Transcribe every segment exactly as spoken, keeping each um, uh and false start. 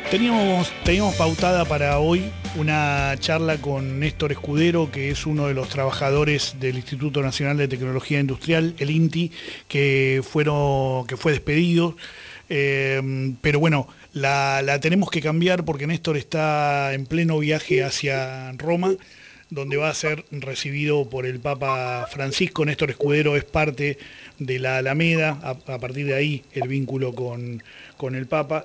Teníamos, teníamos pautada para hoy una charla con Néstor Escudero, que es uno de los trabajadores del Instituto Nacional de Tecnología Industrial, el INTI, que, fueron, que fue despedido. Eh, pero bueno, la, la tenemos que cambiar porque Néstor está en pleno viaje hacia Roma, donde va a ser recibido por el Papa Francisco. Néstor Escudero es parte de la Alameda, a, a partir de ahí el vínculo con, con el Papa.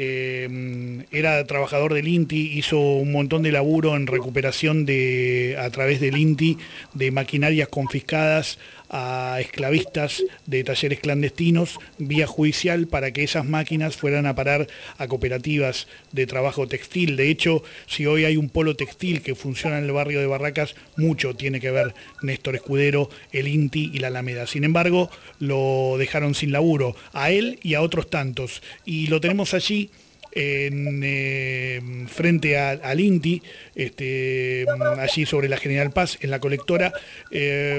Eh, era trabajador del INTI, hizo un montón de laburo en recuperación de, a través del INTI, de maquinarias confiscadas a esclavistas de talleres clandestinos vía judicial para que esas máquinas fueran a parar a cooperativas de trabajo textil. De hecho, si hoy hay un polo textil que funciona en el barrio de Barracas, mucho tiene que ver Néstor Escudero, el INTI y la Alameda. Sin embargo, lo dejaron sin laburo, a él y a otros tantos. Y lo tenemos allí en, eh, frente a, al INTI, este, allí sobre la General Paz, en la colectora, eh,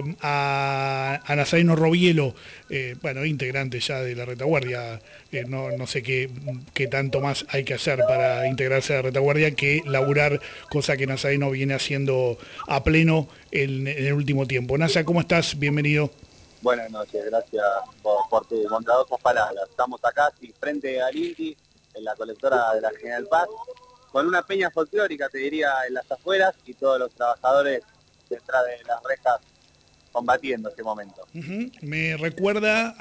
a, a Nazareno Robielo, eh, bueno, integrante ya de la retaguardia. Eh, no, no sé qué, qué tanto más hay que hacer para integrarse a la retaguardia que laburar, cosa que Nazareno viene haciendo a pleno en, en el último tiempo. Nasa, ¿cómo estás? Bienvenido. Buenas noches, gracias por, por tus bondadosas palabras. Estamos acá, sí, frente al INTI, en la colectora de la General Paz, con una peña folclórica, te diría, en las afueras, y todos los trabajadores detrás de las rejas combatiendo este momento. Uh-huh. Me recuerda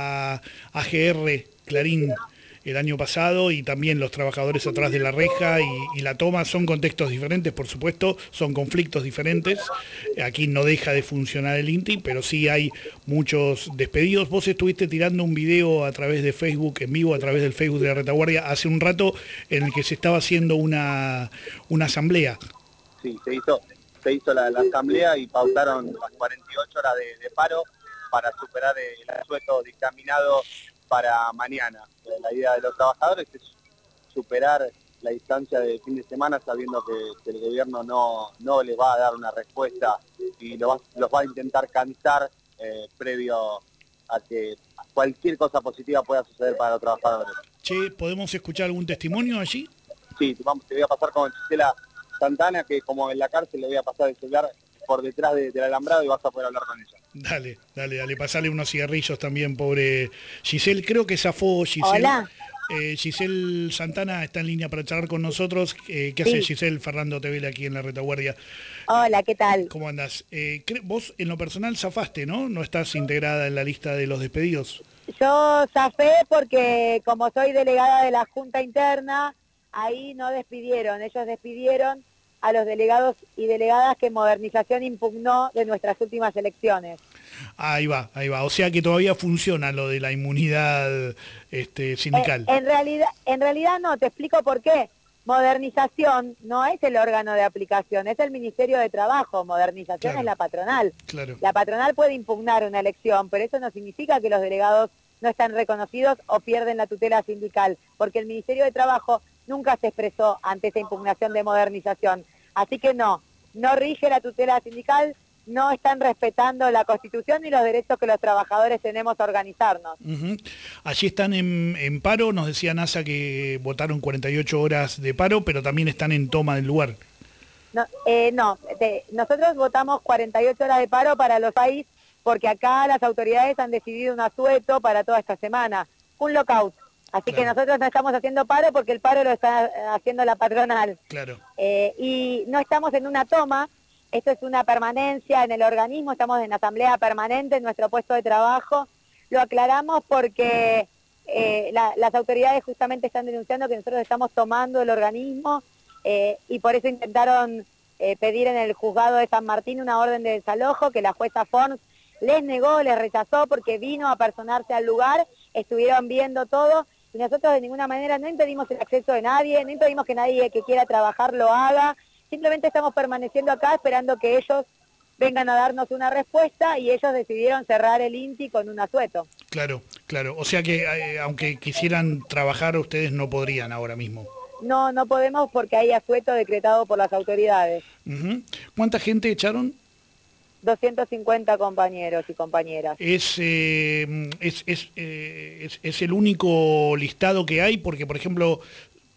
a A G R Clarín el año pasado, y también los trabajadores atrás de la reja y, y la toma. Son contextos diferentes, por supuesto, son conflictos diferentes. Aquí no deja de funcionar el INTI, pero sí hay muchos despedidos. Vos estuviste tirando un video a través de Facebook, en vivo, a través del Facebook de la retaguardia, hace un rato, en el que se estaba haciendo una, una asamblea. Sí, se hizo, se hizo la, la asamblea y pautaron las cuarenta y ocho horas de, de paro para superar el asueto dictaminado para mañana. La idea de los trabajadores es superar la distancia de fin de semana, sabiendo que, que el gobierno no, no les va a dar una respuesta y lo va, los va a intentar cansar eh, previo a que cualquier cosa positiva pueda suceder para los trabajadores. Che, ¿podemos escuchar algún testimonio allí? Sí, vamos, te voy a pasar con Gisela Santana, que como en la cárcel le voy a pasar el celular por detrás de, del alambrado y vas a poder hablar con ella. Dale, dale, dale, pasale unos cigarrillos también, pobre Giselle. Creo que zafó Giselle. Hola. Eh, Giselle Santana está en línea para charlar con nosotros. Eh, ¿Qué sí. hace Giselle? Fernando te vele aquí en la retaguardia. Hola, ¿qué tal? ¿Cómo andás? Eh, vos en lo personal zafaste, ¿no? No estás integrada en la lista de los despedidos. Yo zafé porque como soy delegada de la Junta Interna, ahí no despidieron. Ellos despidieron a los delegados y delegadas que Modernización impugnó de nuestras últimas elecciones. Ahí va, ahí va. O sea que todavía funciona lo de la inmunidad este, sindical. Eh, en realidad, en realidad no, te explico por qué. Modernización no es el órgano de aplicación, es el Ministerio de Trabajo. Modernización claro. es la patronal. Claro. La patronal puede impugnar una elección, pero eso no significa que los delegados no están reconocidos o pierden la tutela sindical, porque el Ministerio de Trabajo nunca se expresó ante esa impugnación de modernización. Así que no, no rige la tutela sindical, no están respetando la Constitución ni los derechos que los trabajadores tenemos a organizarnos. Uh-huh. Allí están en, en paro, nos decía NASA que votaron cuarenta y ocho horas de paro, pero también están en toma del lugar. No, eh, no te, nosotros votamos cuarenta y ocho horas de paro para los países, porque acá las autoridades han decidido un asueto para toda esta semana, un lockout. Así claro. que nosotros no estamos haciendo paro porque el paro lo está haciendo la patronal. Claro. Eh, y no estamos en una toma, esto es una permanencia en el organismo, estamos en asamblea permanente en nuestro puesto de trabajo. Lo aclaramos porque eh, la, las autoridades justamente están denunciando que nosotros estamos tomando el organismo eh, y por eso intentaron eh, pedir en el juzgado de San Martín una orden de desalojo que la jueza Forns les negó, les rechazó porque vino a personarse al lugar, estuvieron viendo todo. Y nosotros de ninguna manera no impedimos el acceso de nadie, no impedimos que nadie que quiera trabajar lo haga, simplemente estamos permaneciendo acá esperando que ellos vengan a darnos una respuesta y ellos decidieron cerrar el INTI con un asueto. Claro, claro, o sea que eh, aunque quisieran trabajar ustedes no podrían ahora mismo. No, no podemos porque hay asueto decretado por las autoridades. Uh-huh. ¿Cuánta gente echaron? doscientos cincuenta compañeros y compañeras. Es, eh, es, es, eh, es, es el único listado que hay, porque por ejemplo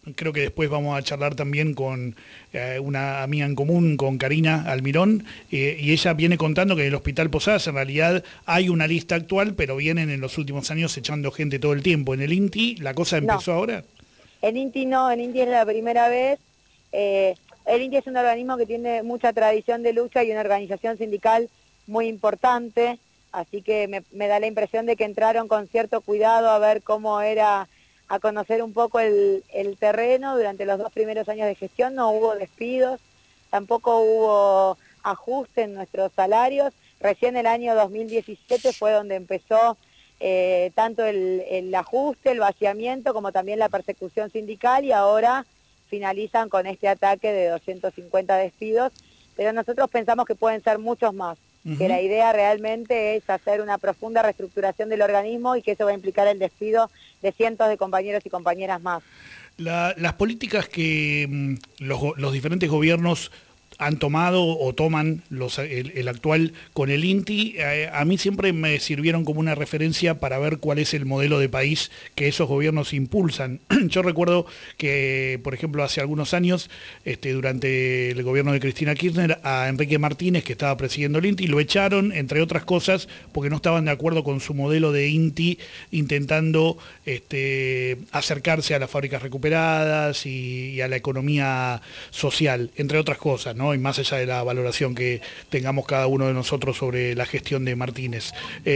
creo que después vamos a charlar también con eh, una amiga en común, con Karina Almirón, eh, y ella viene contando que en el Hospital Posadas en realidad hay una lista actual, pero vienen en los últimos años echando gente todo el tiempo. ¿En el INTI la cosa empezó No. ahora? En INTI no, en INTI es la primera vez. Eh, el INTI es un organismo que tiene mucha tradición de lucha y una organización sindical muy importante, así que me, me da la impresión de que entraron con cierto cuidado a ver cómo era, a conocer un poco el, el terreno. Durante los dos primeros años de gestión no hubo despidos, tampoco hubo ajuste en nuestros salarios. Recién el año dos mil diecisiete fue donde empezó eh, tanto el, el ajuste, el vaciamiento, como también la persecución sindical, y ahora finalizan con este ataque de doscientos cincuenta despidos, pero nosotros pensamos que pueden ser muchos más. Uh-huh. Que la idea realmente es hacer una profunda reestructuración del organismo y que eso va a implicar el despido de cientos de compañeros y compañeras más. La, las políticas que mm, los, los diferentes gobiernos han tomado o toman los, el, el actual con el INTI, eh, a mí siempre me sirvieron como una referencia para ver cuál es el modelo de país que esos gobiernos impulsan. Yo recuerdo que, por ejemplo, hace algunos años, este, durante el gobierno de Cristina Kirchner, a Enrique Martínez, que estaba presidiendo el INTI, lo echaron, entre otras cosas, porque no estaban de acuerdo con su modelo de INTI, intentando este, acercarse a las fábricas recuperadas y, y a la economía social, entre otras cosas, ¿no? Y más allá de la valoración que tengamos cada uno de nosotros sobre la gestión de Martínez.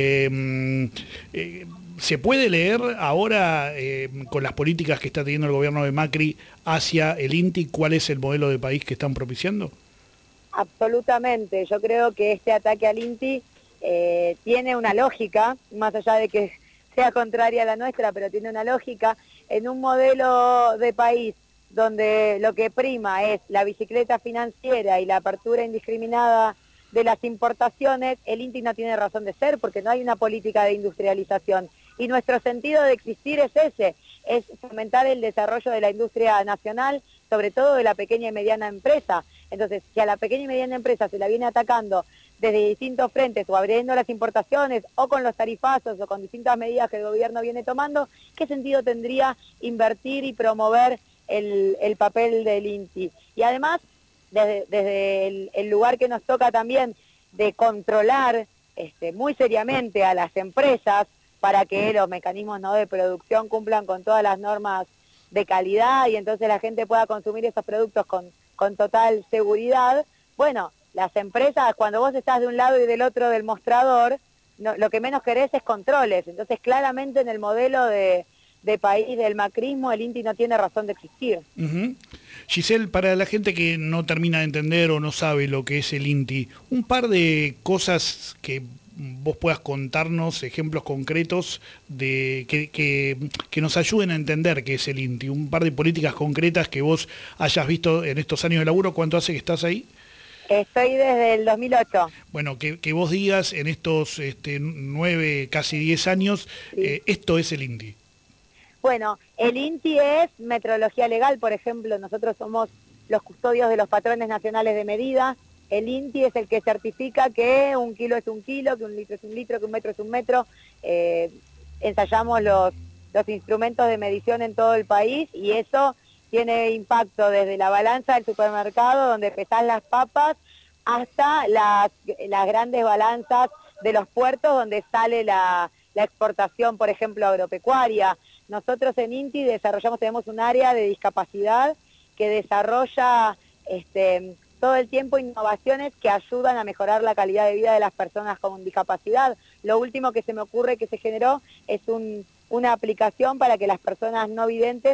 Eh, eh, ¿Se puede leer ahora, eh, con las políticas que está teniendo el gobierno de Macri hacia el INTI, cuál es el modelo de país que están propiciando? Absolutamente. Yo creo que este ataque al INTI eh, tiene una lógica, más allá de que sea contraria a la nuestra, pero tiene una lógica en un modelo de país donde lo que prima es la bicicleta financiera y la apertura indiscriminada de las importaciones. El INTI no tiene razón de ser porque no hay una política de industrialización. Y nuestro sentido de existir es ese, es fomentar el desarrollo de la industria nacional, sobre todo de la pequeña y mediana empresa. Entonces, si a la pequeña y mediana empresa se la viene atacando desde distintos frentes, o abriendo las importaciones, o con los tarifazos, o con distintas medidas que el gobierno viene tomando, ¿qué sentido tendría invertir y promover El, el papel del INTI? Y además, desde, desde el, el lugar que nos toca también de controlar este, muy seriamente a las empresas para que los mecanismos, ¿no?, de producción cumplan con todas las normas de calidad y entonces la gente pueda consumir esos productos con, con total seguridad. Bueno, las empresas, cuando vos estás de un lado y del otro del mostrador, no, lo que menos querés es controles. Entonces, claramente en el modelo de de país del macrismo, el INTI no tiene razón de existir. Uh-huh. Giselle, para la gente que no termina de entender o no sabe lo que es el INTI, un par de cosas que vos puedas contarnos, ejemplos concretos de que, que, que nos ayuden a entender qué es el INTI, un par de políticas concretas que vos hayas visto en estos años de laburo. ¿Cuánto hace que estás ahí? Estoy desde el dos mil ocho. Bueno, que, que vos digas en estos este, nueve, casi diez años, sí. eh, esto es el INTI. Bueno, el INTI es metrología legal, por ejemplo, nosotros somos los custodios de los patrones nacionales de medida. El INTI es el que certifica que un kilo es un kilo, que un litro es un litro, que un metro es un metro. Eh, ensayamos los, los instrumentos de medición en todo el país y eso tiene impacto desde la balanza del supermercado, donde pesás las papas, hasta las, las grandes balanzas de los puertos, donde sale la, la exportación, por ejemplo, agropecuaria. Nosotros en INTI desarrollamos, tenemos un área de discapacidad que desarrolla este, todo el tiempo innovaciones que ayudan a mejorar la calidad de vida de las personas con discapacidad. Lo último que se me ocurre que se generó es un, una aplicación para que las personas no videntes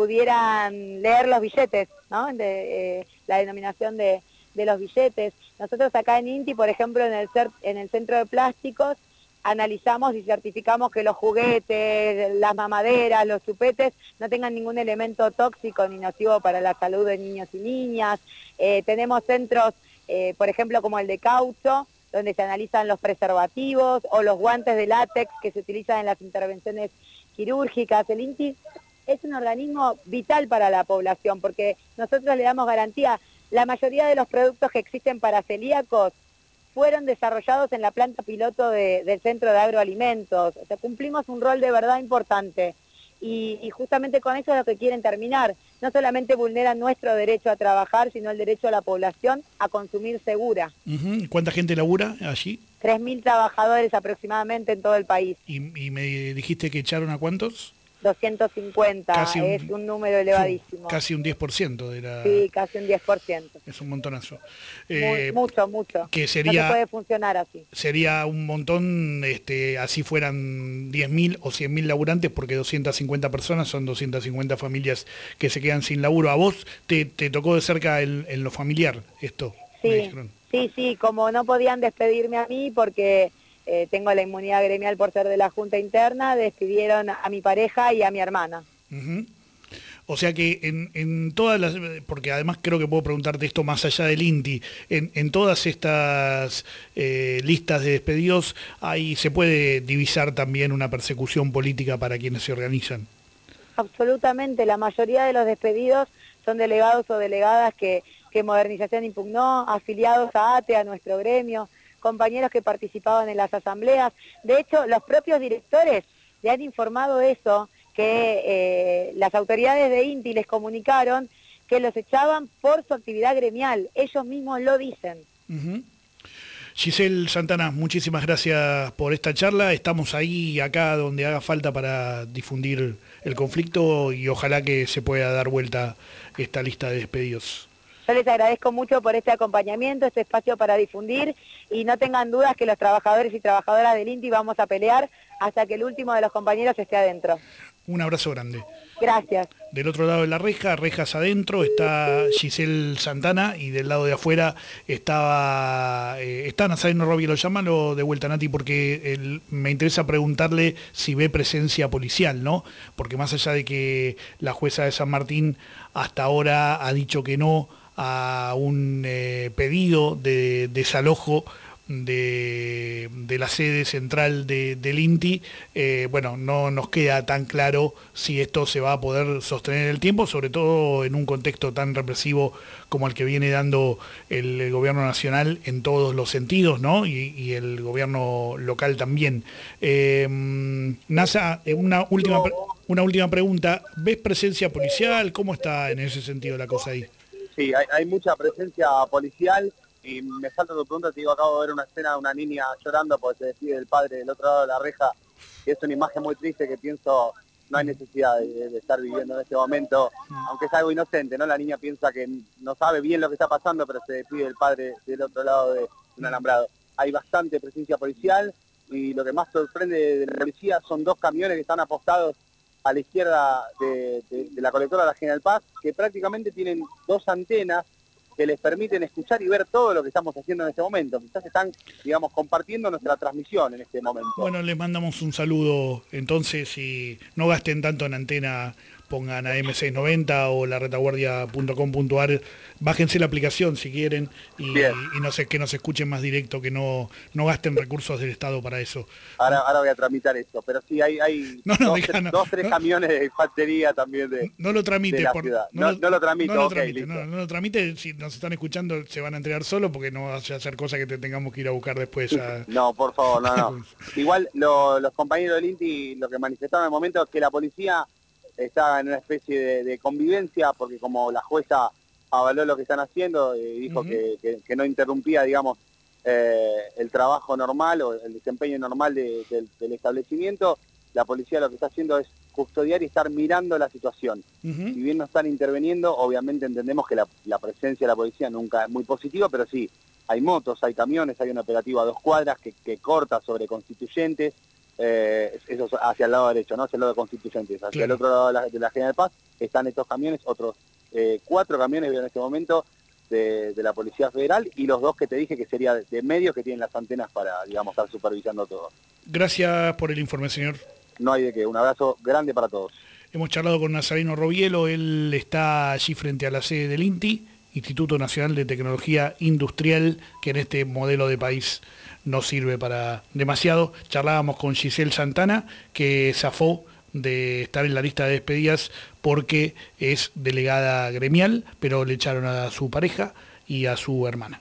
pudieran leer los billetes, ¿no? De, eh, la denominación de, de los billetes. Nosotros acá en INTI, por ejemplo, en el, en el centro de plásticos, analizamos y certificamos que los juguetes, las mamaderas, los chupetes no tengan ningún elemento tóxico ni nocivo para la salud de niños y niñas. Eh, tenemos centros, eh, por ejemplo, como el de caucho, donde se analizan los preservativos o los guantes de látex que se utilizan en las intervenciones quirúrgicas. El INTI es un organismo vital para la población porque nosotros le damos garantía. La mayoría de los productos que existen para celíacos fueron desarrollados en la planta piloto de, del Centro de Agroalimentos. O sea, cumplimos un rol de verdad importante. Y, y justamente con eso es lo que quieren terminar. no solamente vulneran nuestro derecho a trabajar, sino el derecho a la población a consumir segura. Uh-huh. ¿Cuánta gente labura allí? tres mil trabajadores aproximadamente en todo el país. ¿Y, y me dijiste que echaron a cuántos? doscientos cincuenta, casi un, es un número elevadísimo. Casi un diez por ciento de la... Sí, casi un diez por ciento. Es un montonazo. Eh, mucho, mucho. Que sería, no se puede funcionar así. Sería un montón, este, así fueran diez mil o cien mil laburantes, porque doscientas cincuenta personas son doscientas cincuenta familias que se quedan sin laburo. ¿A vos te, te tocó de cerca en, en lo familiar esto? Sí, sí, sí, como no podían despedirme a mí porque... Eh, tengo la inmunidad gremial por ser de la Junta Interna, despidieron a mi pareja y a mi hermana. Uh-huh. O sea que en, en todas las, porque además creo que puedo preguntarte esto más allá del INTI, en, en todas estas eh, listas de despedidos ahí se puede divisar también una persecución política para quienes se organizan. Absolutamente, la mayoría de los despedidos son delegados o delegadas que, que Modernización impugnó, afiliados a ATE, a nuestro gremio, compañeros que participaban en las asambleas. De hecho, los propios directores le han informado eso, que eh, las autoridades de INTI les comunicaron que los echaban por su actividad gremial. Ellos mismos lo dicen. Uh-huh. Giselle Santana, muchísimas gracias por esta charla. Estamos ahí, acá, donde haga falta para difundir el conflicto y ojalá que se pueda dar vuelta esta lista de despedidos. Yo les agradezco mucho por este acompañamiento, este espacio para difundir y no tengan dudas que los trabajadores y trabajadoras del INTI vamos a pelear hasta que el último de los compañeros esté adentro. Un abrazo grande. Gracias. Del otro lado de la reja, rejas adentro, está Giselle Santana y del lado de afuera estaba eh, está Nazareno Robielo. Llámalo de vuelta, Nati, porque el, me interesa preguntarle si ve presencia policial, ¿no? Porque más allá de que la jueza de San Martín hasta ahora ha dicho que no a un eh, pedido de desalojo de, de la sede central de, del INTI, eh, bueno, no nos queda tan claro si esto se va a poder sostener en el tiempo, sobre todo en un contexto tan represivo como el que viene dando el, el gobierno nacional en todos los sentidos, ¿no? Y, y el gobierno local también. Eh, Nasa, una última, una última pregunta. ¿Ves presencia policial? ¿Cómo está en ese sentido la cosa ahí? Sí, hay, hay mucha presencia policial y me salta tu pregunta, te digo, acabo de ver una escena de una niña llorando porque se despide del padre del otro lado de la reja y es una imagen muy triste que pienso no hay necesidad de, de estar viviendo en este momento, aunque es algo inocente, ¿no? La niña piensa que no sabe bien lo que está pasando, pero se despide del padre del otro lado de un alambrado. Hay bastante presencia policial y lo que más sorprende de la policía son dos camiones que están apostados a la izquierda de, de, de la colectora de la General Paz, que prácticamente tienen dos antenas que les permiten escuchar y ver todo lo que estamos haciendo en este momento. Quizás están, digamos, compartiendo nuestra transmisión en este momento. Bueno, les mandamos un saludo entonces y no gasten tanto en antena, pongan a eme seiscientos noventa o la retaguardia punto com punto a r, bájense la aplicación si quieren y, y no sé, que nos escuchen más directo, que no, no gasten recursos del Estado para eso. Ahora, ahora voy a tramitar esto, pero sí hay, hay no, no, dos, deja, tres, no, dos, tres no, camiones de infantería también de, no lo tramite, de la por, ciudad. No, no, no lo tramito, no lo okay, tramite, no, no lo tramite, si nos están escuchando se van a entregar solo porque no vaya a hacer cosas que te tengamos que ir a buscar después. A... No, por favor, no, no. Igual lo, los compañeros del INTI lo que manifestaron en el momento es que la policía está en una especie de, de convivencia, porque como la jueza avaló lo que están haciendo y dijo uh-huh. que, que, que no interrumpía, digamos, eh, el trabajo normal o el desempeño normal de, de, del establecimiento, la policía lo que está haciendo es custodiar y estar mirando la situación. Uh-huh. Si bien no están interviniendo, obviamente entendemos que la, la presencia de la policía nunca es muy positiva, pero sí, hay motos, hay camiones, hay un operativo a dos cuadras que, que corta sobre Constituyentes, Eh, eso hacia el lado derecho, ¿no? Hacia el lado de Constituyentes. Hacia claro. el otro lado de la, de la General Paz están estos camiones, otros eh, cuatro camiones en este momento de, de la Policía Federal y los dos que te dije que sería de, de medios que tienen las antenas para, digamos, estar supervisando todo. Gracias por el informe, señor. No hay de qué. Un abrazo grande para todos. Hemos charlado con Nazareno Robielo, él está allí frente a la sede del INTI, Instituto Nacional de Tecnología Industrial, que en este modelo de país no sirve para demasiado. Charlábamos con Giselle Santana, que zafó de estar en la lista de despedidas porque es delegada gremial, pero le echaron a su pareja y a su hermana.